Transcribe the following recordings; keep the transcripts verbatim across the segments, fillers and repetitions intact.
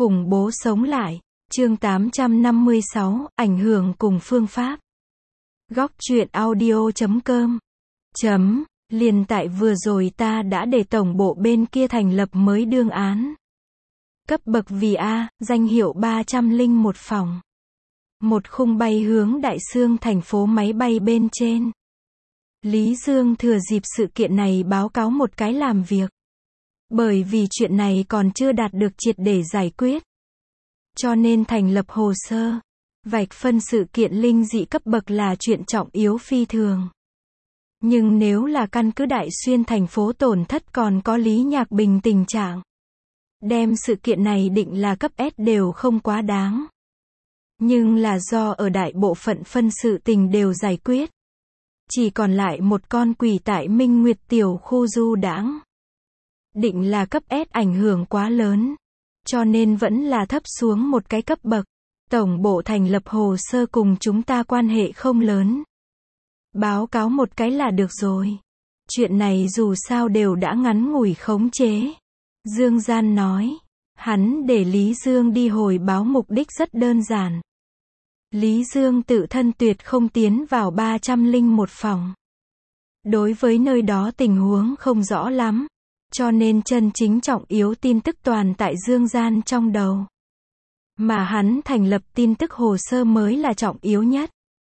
Khủng bố sống lại. Chương tám trăm năm mươi sáu, ảnh hưởng cùng phương pháp. Góc truyện audio chấm com. Chấm, liền tại vừa rồi ta đã để tổng bộ bên kia thành lập mới đương án. Cấp bậc vì A, danh hiệu ba trăm lẻ một phòng. Một khung bay hướng Đại Xương thành phố máy bay bên trên. Lý Dương thừa dịp sự kiện này báo cáo một cái làm việc. Bởi vì chuyện này còn chưa đạt được triệt để giải quyết. Cho nên thành lập hồ sơ. Vạch phân sự kiện linh dị cấp bậc là chuyện trọng yếu phi thường. Nhưng nếu là căn cứ Đại Xuyên thành phố tổn thất còn có Lý Nhạc Bình tình trạng. Đem sự kiện này định là cấp S đều không quá đáng. Nhưng là do ở đại bộ phận phân sự tình đều giải quyết. Chỉ còn lại một con quỷ tại Minh Nguyệt tiểu khu du đãng. Định là cấp S ảnh hưởng quá lớn. Cho nên vẫn là thấp xuống một cái cấp bậc. Tổng bộ thành lập hồ sơ cùng chúng ta quan hệ không lớn. Báo cáo một cái là được rồi. Chuyện này dù sao đều đã ngắn ngủi khống chế. Dương Gian nói. Hắn để Lý Dương đi hồi báo mục đích rất đơn giản. Lý Dương tự thân tuyệt không tiến vào ba trăm lẻ một phòng. Đối với nơi đó tình huống không rõ lắm. Cho nên chân chính trọng yếu tin tức toàn tại Dương Gian trong đầu. Mà hắn thành lập tin tức hồ sơ mới là trọng yếu nhất.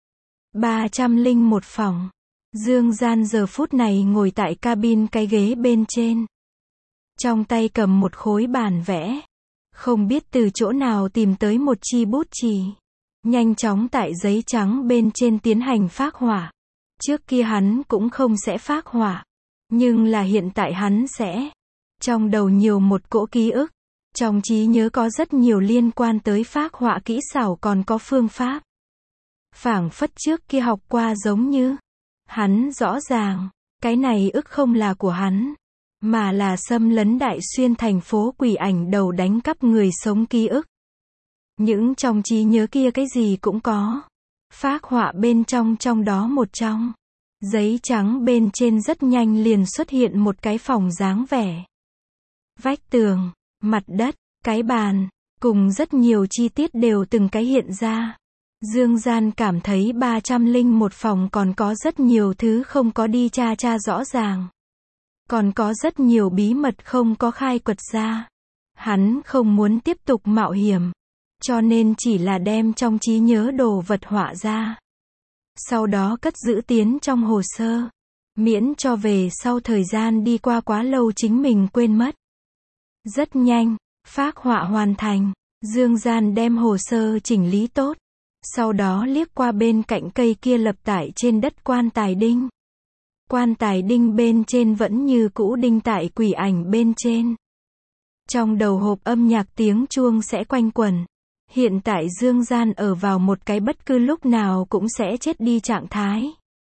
ba trăm lẻ một phòng. Dương Gian giờ phút này ngồi tại cabin cái ghế bên trên. Trong tay cầm một khối bản vẽ. Không biết từ chỗ nào tìm tới một chi bút chì. Nhanh chóng tại giấy trắng bên trên tiến hành phác họa. Trước kia hắn cũng không sẽ phác họa. Nhưng là hiện tại hắn sẽ. Trong đầu nhiều một cỗ ký ức. Trong trí nhớ có rất nhiều liên quan tới phác họa kỹ xảo còn có phương pháp. Phảng phất trước kia học qua giống như. Hắn rõ ràng. Cái này ức không là của hắn. Mà là xâm lấn Đại Xuyên thành phố quỷ ảnh đầu đánh cắp người sống ký ức. Những trong trí nhớ kia cái gì cũng có. Phác họa bên trong trong đó một trong. Giấy trắng bên trên rất nhanh liền xuất hiện một cái phòng dáng vẻ. Vách tường, mặt đất, cái bàn, cùng rất nhiều chi tiết đều từng cái hiện ra. Dương Gian cảm thấy ba trăm lẻ một phòng còn có rất nhiều thứ không có đi tra tra rõ ràng. Còn có rất nhiều bí mật không có khai quật ra. Hắn không muốn tiếp tục mạo hiểm. Cho nên chỉ là đem trong trí nhớ đồ vật họa ra. Sau đó cất giữ tiến trong hồ sơ. Miễn cho về sau thời gian đi qua quá lâu chính mình quên mất. Rất nhanh, phác họa hoàn thành. Dương Gian đem hồ sơ chỉnh lý tốt. Sau đó liếc qua bên cạnh cây kia lập tại trên đất quan tài đinh. Quan tài đinh bên trên vẫn như cũ đinh tại quỷ ảnh bên trên. Trong đầu hộp âm nhạc tiếng chuông sẽ quanh quẩn. Hiện tại Dương Gian ở vào một cái bất cứ lúc nào cũng sẽ chết đi trạng thái.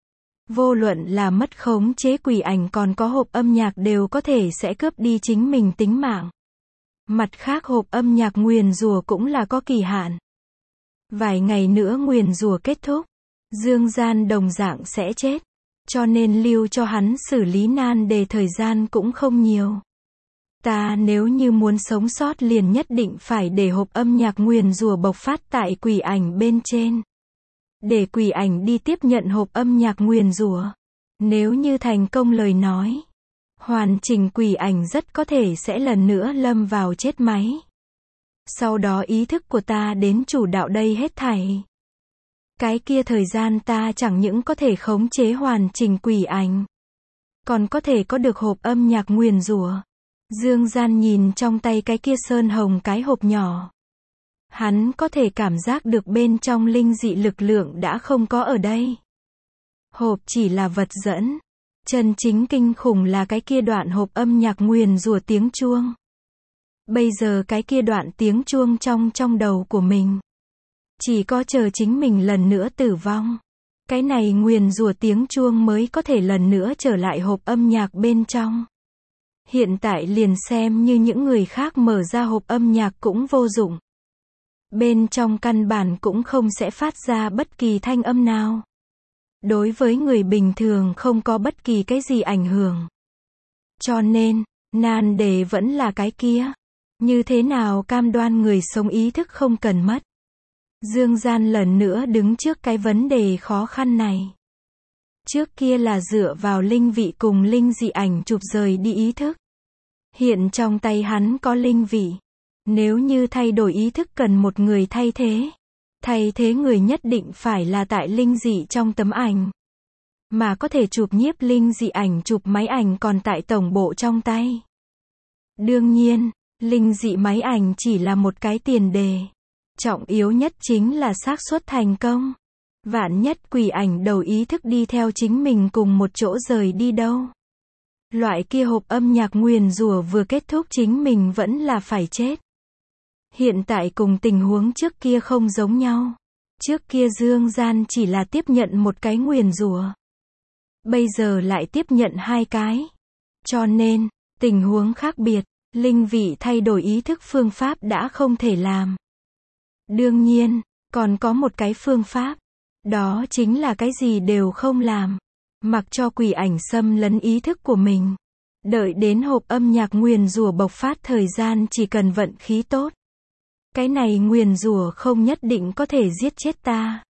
Vô luận là mất khống chế quỷ ảnh còn có hộp âm nhạc đều có thể sẽ cướp đi chính mình tính mạng. Mặt khác hộp âm nhạc nguyền rủa cũng là có kỳ hạn. Vài ngày nữa nguyền rủa kết thúc. Dương Gian đồng dạng sẽ chết. Cho nên lưu cho hắn xử lý nan đề thời gian cũng không nhiều. Ta nếu như muốn sống sót liền nhất định phải để hộp âm nhạc nguyền rủa bộc phát tại quỷ ảnh bên trên. Để quỷ ảnh đi tiếp nhận hộp âm nhạc nguyền rủa. Nếu như thành công lời nói. Hoàn chỉnh quỷ ảnh rất có thể sẽ lần nữa lâm vào chết máy. Sau đó ý thức của ta đến chủ đạo đây hết thảy. Cái kia thời gian ta chẳng những có thể khống chế hoàn chỉnh quỷ ảnh. Còn có thể có được hộp âm nhạc nguyền rủa. Dương Gian nhìn trong tay cái kia sơn hồng cái hộp nhỏ. Hắn có thể cảm giác được bên trong linh dị lực lượng đã không có ở đây. Hộp chỉ là vật dẫn. Chân chính kinh khủng là cái kia đoạn hộp âm nhạc nguyền rủa tiếng chuông. Bây giờ cái kia đoạn tiếng chuông trong trong đầu của mình. Chỉ có chờ chính mình lần nữa tử vong. Cái này nguyền rủa tiếng chuông mới có thể lần nữa trở lại hộp âm nhạc bên trong. Hiện tại liền xem như những người khác mở ra hộp âm nhạc cũng vô dụng. Bên trong căn bản cũng không sẽ phát ra bất kỳ thanh âm nào. Đối với người bình thường không có bất kỳ cái gì ảnh hưởng. Cho nên, nan đề vẫn là cái kia. Như thế nào cam đoan người sống ý thức không cần mất? Dương Gian lần nữa đứng trước cái vấn đề khó khăn này. Trước kia là dựa vào linh vị cùng linh dị ảnh chụp rời đi ý thức. Hiện trong tay hắn có linh vị. Nếu như thay đổi ý thức cần một người thay thế. Thay thế người nhất định phải là tại linh dị trong tấm ảnh. Mà có thể chụp nhiếp linh dị ảnh chụp máy ảnh còn tại tổng bộ trong tay. Đương nhiên, linh dị máy ảnh chỉ là một cái tiền đề. Trọng yếu nhất chính là xác suất thành công. Vạn nhất quỷ ảnh đầu ý thức đi theo chính mình cùng một chỗ rời đi đâu. Loại kia hộp âm nhạc nguyền rủa vừa kết thúc chính mình vẫn là phải chết. Hiện tại cùng tình huống trước kia không giống nhau. Trước kia Dương Gian chỉ là tiếp nhận một cái nguyền rủa. Bây giờ lại tiếp nhận hai cái. Cho nên, tình huống khác biệt, linh vị thay đổi ý thức phương pháp đã không thể làm. Đương nhiên, còn có một cái phương pháp. Đó chính là cái gì đều không làm. Mặc cho quỷ ảnh xâm lấn ý thức của mình. Đợi đến hộp âm nhạc nguyền rủa bộc phát thời gian chỉ cần vận khí tốt. Cái này nguyền rủa không nhất định có thể giết chết ta.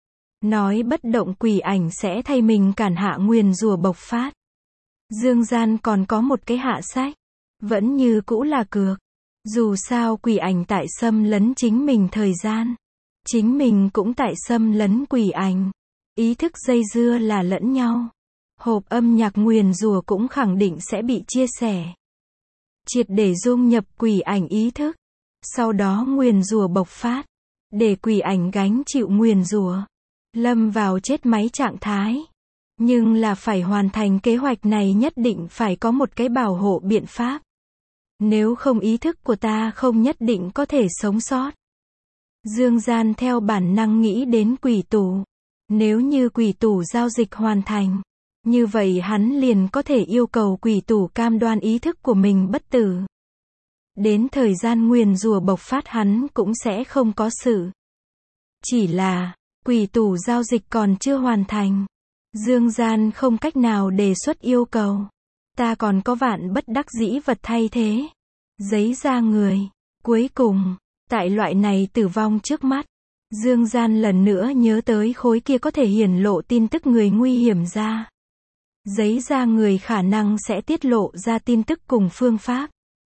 Nói bất động quỷ ảnh sẽ thay mình cản hạ nguyền rủa bộc phát. Dương Gian còn có một cái hạ sách. Vẫn như cũ là cược. Dù sao quỷ ảnh tại xâm lấn chính mình thời gian. Chính mình cũng tại xâm lấn quỷ ảnh. Ý thức dây dưa là lẫn nhau. Hộp âm nhạc nguyền rủa cũng khẳng định sẽ bị chia sẻ. Triệt để dung nhập quỷ ảnh ý thức. Sau đó nguyền rủa bộc phát. Để quỷ ảnh gánh chịu nguyền rủa. Lâm vào chết máy trạng thái. Nhưng là phải hoàn thành kế hoạch này nhất định phải có một cái bảo hộ biện pháp. Nếu không ý thức của ta không nhất định có thể sống sót. Dương Gian theo bản năng nghĩ đến quỷ tủ. Nếu như quỷ tủ giao dịch hoàn thành, như vậy hắn liền có thể yêu cầu quỷ tủ cam đoan ý thức của mình bất tử. Đến thời gian nguyền rủa bộc phát hắn cũng sẽ không có sự. Chỉ là, quỷ tủ giao dịch còn chưa hoàn thành. Dương Gian không cách nào đề xuất yêu cầu. Ta còn có vạn bất đắc dĩ vật thay thế. Giấy da người. Cuối cùng, tại loại này tử vong trước mắt, Dương Gian lần nữa nhớ tới khối kia có thể hiển lộ tin tức người nguy hiểm ra. Giấy da người khả năng sẽ tiết lộ ra tin tức cùng phương pháp.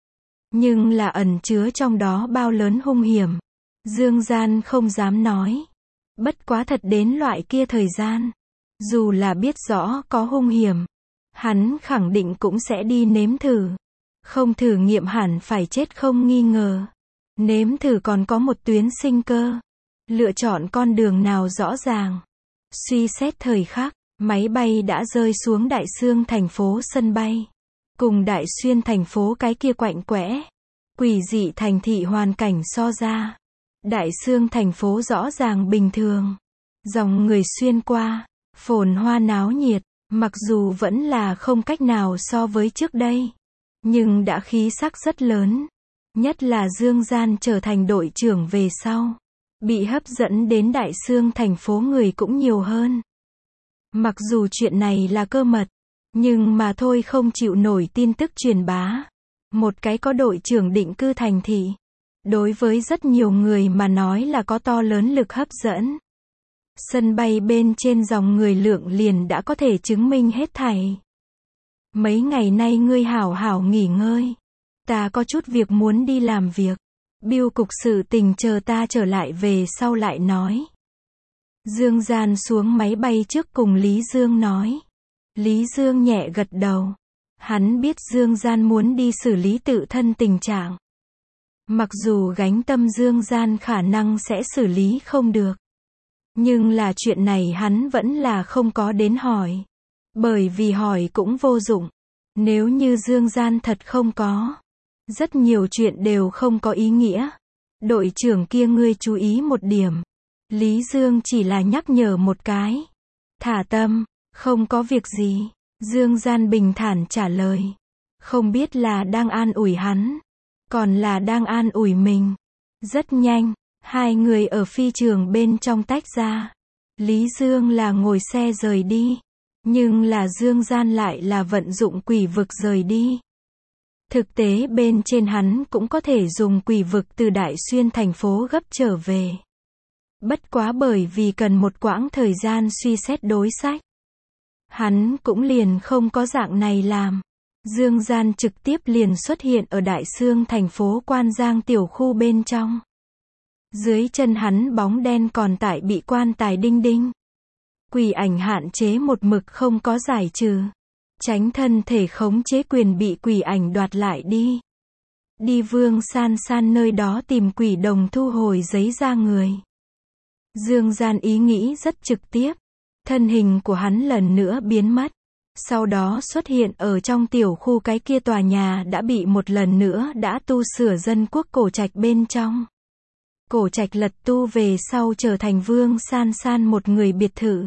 Nhưng là ẩn chứa trong đó bao lớn hung hiểm. Dương Gian không dám nói. Bất quá thật đến loại kia thời gian. Dù là biết rõ có hung hiểm. Hắn khẳng định cũng sẽ đi nếm thử. Không thử nghiệm hẳn phải chết không nghi ngờ. Nếm thử còn có một tuyến sinh cơ. Lựa chọn con đường nào rõ ràng. Suy xét thời khắc, máy bay đã rơi xuống Đại Xương thành phố sân bay. Cùng Đại Xuyên thành phố cái kia quạnh quẽ. Quỷ dị thành thị hoàn cảnh so ra. Đại Xương thành phố rõ ràng bình thường. Dòng người xuyên qua, phồn hoa náo nhiệt, mặc dù vẫn là không cách nào so với trước đây. Nhưng đã khí sắc rất lớn. Nhất là Dương Gian trở thành đội trưởng về sau. Bị hấp dẫn đến Đại Xương thành phố người cũng nhiều hơn. Mặc dù chuyện này là cơ mật, nhưng mà thôi không chịu nổi tin tức truyền bá. Một cái có đội trưởng định cư thành thị. Đối với rất nhiều người mà nói là có to lớn lực hấp dẫn. Sân bay bên trên dòng người lượng liền đã có thể chứng minh hết thảy. Mấy ngày nay ngươi hảo hảo nghỉ ngơi. Ta có chút việc muốn đi làm việc. Biêu cục sự tình chờ ta trở lại về sau lại nói. Dương Gian xuống máy bay trước cùng Lý Dương nói. Lý Dương nhẹ gật đầu. Hắn biết Dương Gian muốn đi xử lý tự thân tình trạng. Mặc dù gánh tâm Dương Gian khả năng sẽ xử lý không được. Nhưng là chuyện này hắn vẫn là không có đến hỏi. Bởi vì hỏi cũng vô dụng. Nếu như Dương Gian thật không có. Rất nhiều chuyện đều không có ý nghĩa. Đội trưởng kia ngươi chú ý một điểm. Lý Dương chỉ là nhắc nhở một cái. Thả tâm, không có việc gì. Dương Gian bình thản trả lời. Không biết là đang an ủi hắn. Còn là đang an ủi mình. Rất nhanh, hai người ở phi trường bên trong tách ra. Lý Dương là ngồi xe rời đi. Nhưng là Dương Gian lại là vận dụng quỷ vực rời đi. Thực tế bên trên hắn cũng có thể dùng quỷ vực từ Đại Xuyên thành phố gấp trở về. Bất quá bởi vì cần một quãng thời gian suy xét đối sách, hắn cũng liền không có dạng này làm. Dương Gian trực tiếp liền xuất hiện ở Đại Xương thành phố Quan Giang tiểu khu bên trong. Dưới chân hắn bóng đen còn tại bị quan tài đinh đinh. Quỷ ảnh hạn chế một mực không có giải trừ. Tránh thân thể khống chế quyền bị quỷ ảnh đoạt lại đi. Đi Vương San San nơi đó tìm quỷ đồng thu hồi giấy ra người. Dương Gian ý nghĩ rất trực tiếp. Thân hình của hắn lần nữa biến mất. Sau đó xuất hiện ở trong tiểu khu cái kia tòa nhà đã bị một lần nữa đã tu sửa dân quốc cổ trạch bên trong. Cổ trạch lật tu về sau trở thành Vương San San một người biệt thự.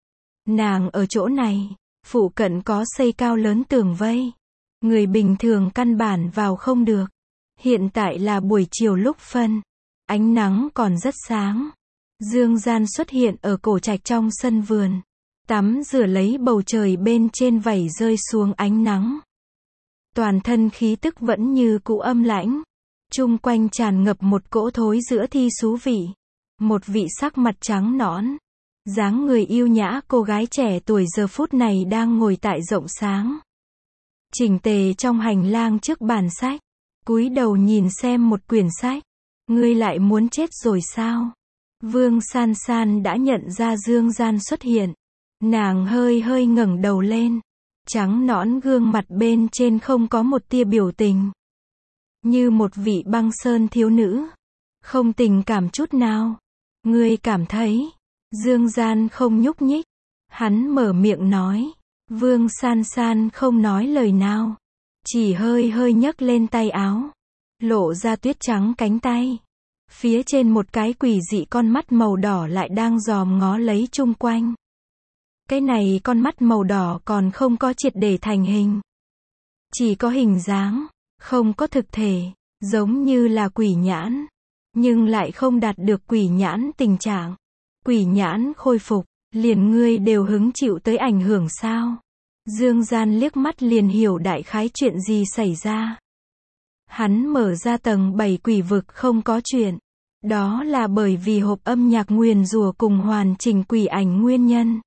Nàng ở chỗ này, phụ cận có xây cao lớn tường vây. Người bình thường căn bản vào không được. Hiện tại là buổi chiều lúc phân. Ánh nắng còn rất sáng. Dương Gian xuất hiện ở cổ trạch trong sân vườn. Tắm rửa lấy bầu trời bên trên vẩy rơi xuống ánh nắng. Toàn thân khí tức vẫn như cũ âm lãnh. Chung quanh tràn ngập một cỗ thối giữa thi xú vị. Một vị sắc mặt trắng nõn, dáng người yêu nhã cô gái trẻ tuổi giờ phút này đang ngồi tại rộng sáng. Chỉnh tề trong hành lang trước bàn sách. Cúi đầu nhìn xem một quyển sách. Ngươi lại muốn chết rồi sao? Vương San San đã nhận ra Dương Gian xuất hiện. Nàng hơi hơi ngẩng đầu lên. Trắng nõn gương mặt bên trên không có một tia biểu tình. Như một vị băng sơn thiếu nữ. Không tình cảm chút nào. Ngươi cảm thấy. Dương Gian không nhúc nhích. Hắn mở miệng nói. Vương San San không nói lời nào. Chỉ hơi hơi nhấc lên tay áo. Lộ ra tuyết trắng cánh tay. Phía trên một cái quỷ dị con mắt màu đỏ lại đang dòm ngó lấy chung quanh. Cái này con mắt màu đỏ còn không có triệt để thành hình. Chỉ có hình dáng, không có thực thể, giống như là quỷ nhãn. Nhưng lại không đạt được quỷ nhãn tình trạng. Quỷ nhãn khôi phục, liền ngươi đều hứng chịu tới ảnh hưởng sao? Dương Gian liếc mắt liền hiểu đại khái chuyện gì xảy ra. Hắn mở ra tầng bảy quỷ vực không có chuyện. Đó là bởi vì hộp âm nhạc nguyền rủa cùng hoàn chỉnh quỷ ảnh nguyên nhân.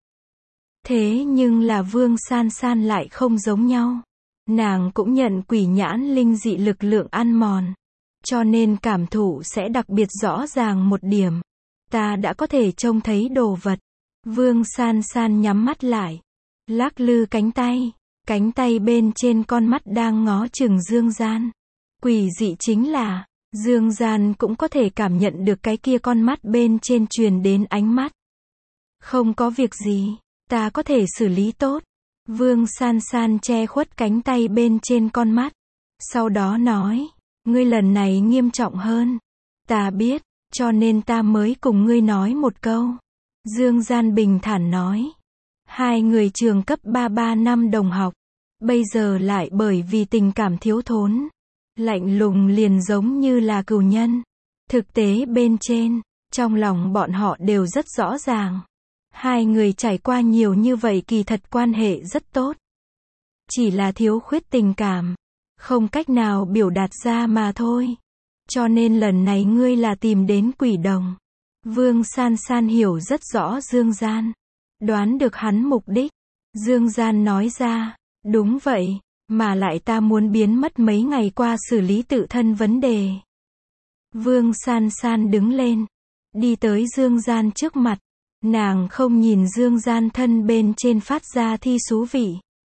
Thế nhưng là Vương San San lại không giống nhau. Nàng cũng nhận quỷ nhãn linh dị lực lượng ăn mòn. Cho nên cảm thụ sẽ đặc biệt rõ ràng một điểm. Ta đã có thể trông thấy đồ vật. Vương San San nhắm mắt lại. Lắc lư cánh tay. Cánh tay bên trên con mắt đang ngó chừng Dương Gian. Quỷ dị chính là, Dương Gian cũng có thể cảm nhận được cái kia con mắt bên trên truyền đến ánh mắt. Không có việc gì, ta có thể xử lý tốt. Vương San San che khuất cánh tay bên trên con mắt. Sau đó nói, ngươi lần này nghiêm trọng hơn. Ta biết, cho nên ta mới cùng ngươi nói một câu. Dương Gian bình thản nói. Hai người trường cấp ba ba năm đồng học. Bây giờ lại bởi vì tình cảm thiếu thốn. Lạnh lùng liền giống như là cừu nhân. Thực tế bên trên, trong lòng bọn họ đều rất rõ ràng. Hai người trải qua nhiều như vậy kỳ thật quan hệ rất tốt. Chỉ là thiếu khuyết tình cảm. Không cách nào biểu đạt ra mà thôi. Cho nên lần này ngươi là tìm đến quỷ đồng. Vương San San hiểu rất rõ Dương Gian. Đoán được hắn mục đích. Dương Gian nói ra, đúng vậy, mà lại ta muốn biến mất mấy ngày qua xử lý tự thân vấn đề. Vương San San đứng lên, đi tới Dương Gian trước mặt. Nàng không nhìn Dương Gian thân bên trên phát ra thi xú vị.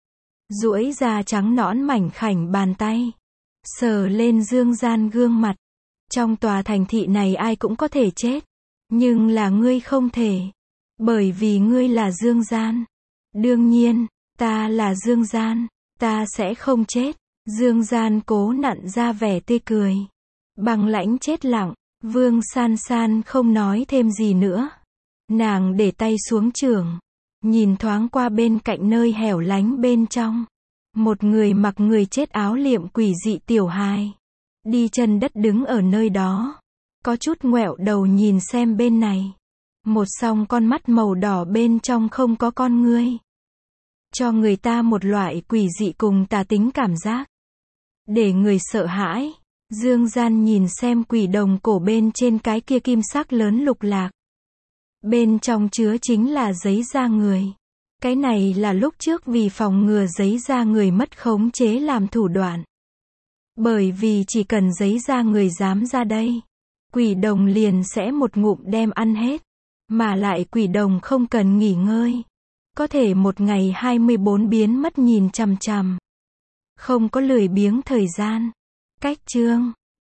Duỗi ra trắng nõn mảnh khảnh bàn tay. Sờ lên Dương Gian gương mặt. Trong tòa thành thị này ai cũng có thể chết. Nhưng là ngươi không thể. Bởi vì ngươi là Dương Gian. Đương nhiên, ta là Dương Gian. Ta sẽ không chết. Dương Gian cố nặn ra vẻ tươi cười. Bằng lãnh chết lặng. Vương San San không nói thêm gì nữa. Nàng để tay xuống chưởng. Nhìn thoáng qua bên cạnh nơi hẻo lánh bên trong. Một người mặc người chết áo liệm quỷ dị tiểu hài. Đi chân đất đứng ở nơi đó. Có chút ngoẹo đầu nhìn xem bên này. Một song con mắt màu đỏ bên trong không có con ngươi. Cho người ta một loại quỷ dị cùng tà tính cảm giác. để người sợ hãi. Dương Gian nhìn xem quỷ đồng cổ bên trên cái kia kim sắc lớn lục lạc. Bên trong chứa chính là giấy da người. Cái này là lúc trước vì phòng ngừa giấy da người mất khống chế làm thủ đoạn. Bởi vì chỉ cần giấy da người dám ra đây, quỷ đồng liền sẽ một ngụm đem ăn hết. Mà lại quỷ đồng không cần nghỉ ngơi. Có thể một ngày hai mươi bốn biến mất nhìn chằm chằm. Không có lười biếng thời gian. Cách chương